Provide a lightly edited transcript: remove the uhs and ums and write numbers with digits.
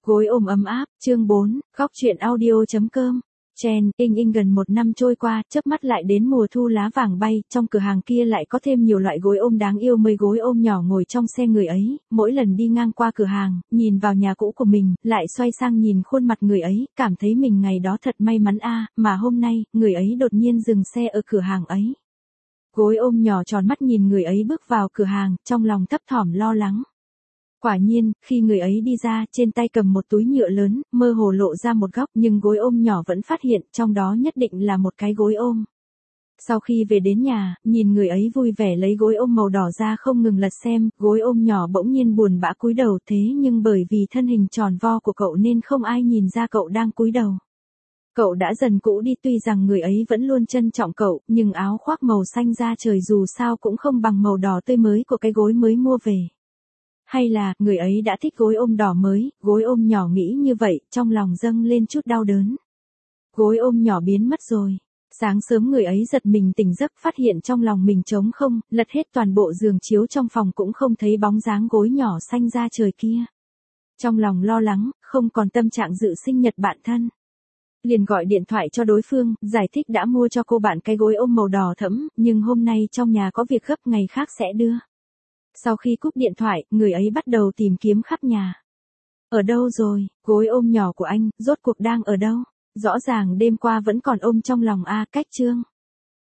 Gối ôm ấm áp, chương 4, khóc chuyện audio.com. Chen, gần 1 năm trôi qua, chớp mắt lại đến mùa thu lá vàng bay, trong cửa hàng kia lại có thêm nhiều loại gối ôm đáng yêu. 10 gối ôm nhỏ ngồi trong xe người ấy, mỗi lần đi ngang qua cửa hàng, nhìn vào nhà cũ của mình, lại xoay sang nhìn khuôn mặt người ấy, cảm thấy mình ngày đó thật may mắn mà hôm nay, người ấy đột nhiên dừng xe ở cửa hàng ấy. Gối ôm nhỏ tròn mắt nhìn người ấy bước vào cửa hàng, trong lòng thấp thỏm lo lắng. Quả nhiên, khi người ấy đi ra, trên tay cầm một túi nhựa lớn, mơ hồ lộ ra một góc, nhưng gối ôm nhỏ vẫn phát hiện, trong đó nhất định là một cái gối ôm. Sau khi về đến nhà, nhìn người ấy vui vẻ lấy gối ôm màu đỏ ra không ngừng lật xem, gối ôm nhỏ bỗng nhiên buồn bã cúi đầu, thế nhưng bởi vì thân hình tròn vo của cậu nên không ai nhìn ra cậu đang cúi đầu. Cậu đã dần cũ đi, tuy rằng người ấy vẫn luôn trân trọng cậu, nhưng áo khoác màu xanh da trời dù sao cũng không bằng màu đỏ tươi mới của cái gối mới mua về. Hay là, người ấy đã thích gối ôm đỏ mới, gối ôm nhỏ nghĩ như vậy, trong lòng dâng lên chút đau đớn. Gối ôm nhỏ biến mất rồi. Sáng sớm người ấy giật mình tỉnh giấc, phát hiện trong lòng mình trống không, lật hết toàn bộ giường chiếu trong phòng cũng không thấy bóng dáng gối nhỏ xanh da trời kia. Trong lòng lo lắng, không còn tâm trạng dự sinh nhật bạn thân. Liền gọi điện thoại cho đối phương, giải thích đã mua cho cô bạn cái gối ôm màu đỏ thẫm, nhưng hôm nay trong nhà có việc gấp, ngày khác sẽ đưa. Sau khi cúp điện thoại, người ấy bắt đầu tìm kiếm khắp nhà. Ở đâu rồi, gối ôm nhỏ của anh, rốt cuộc đang ở đâu? Rõ ràng đêm qua vẫn còn ôm trong lòng cách chương.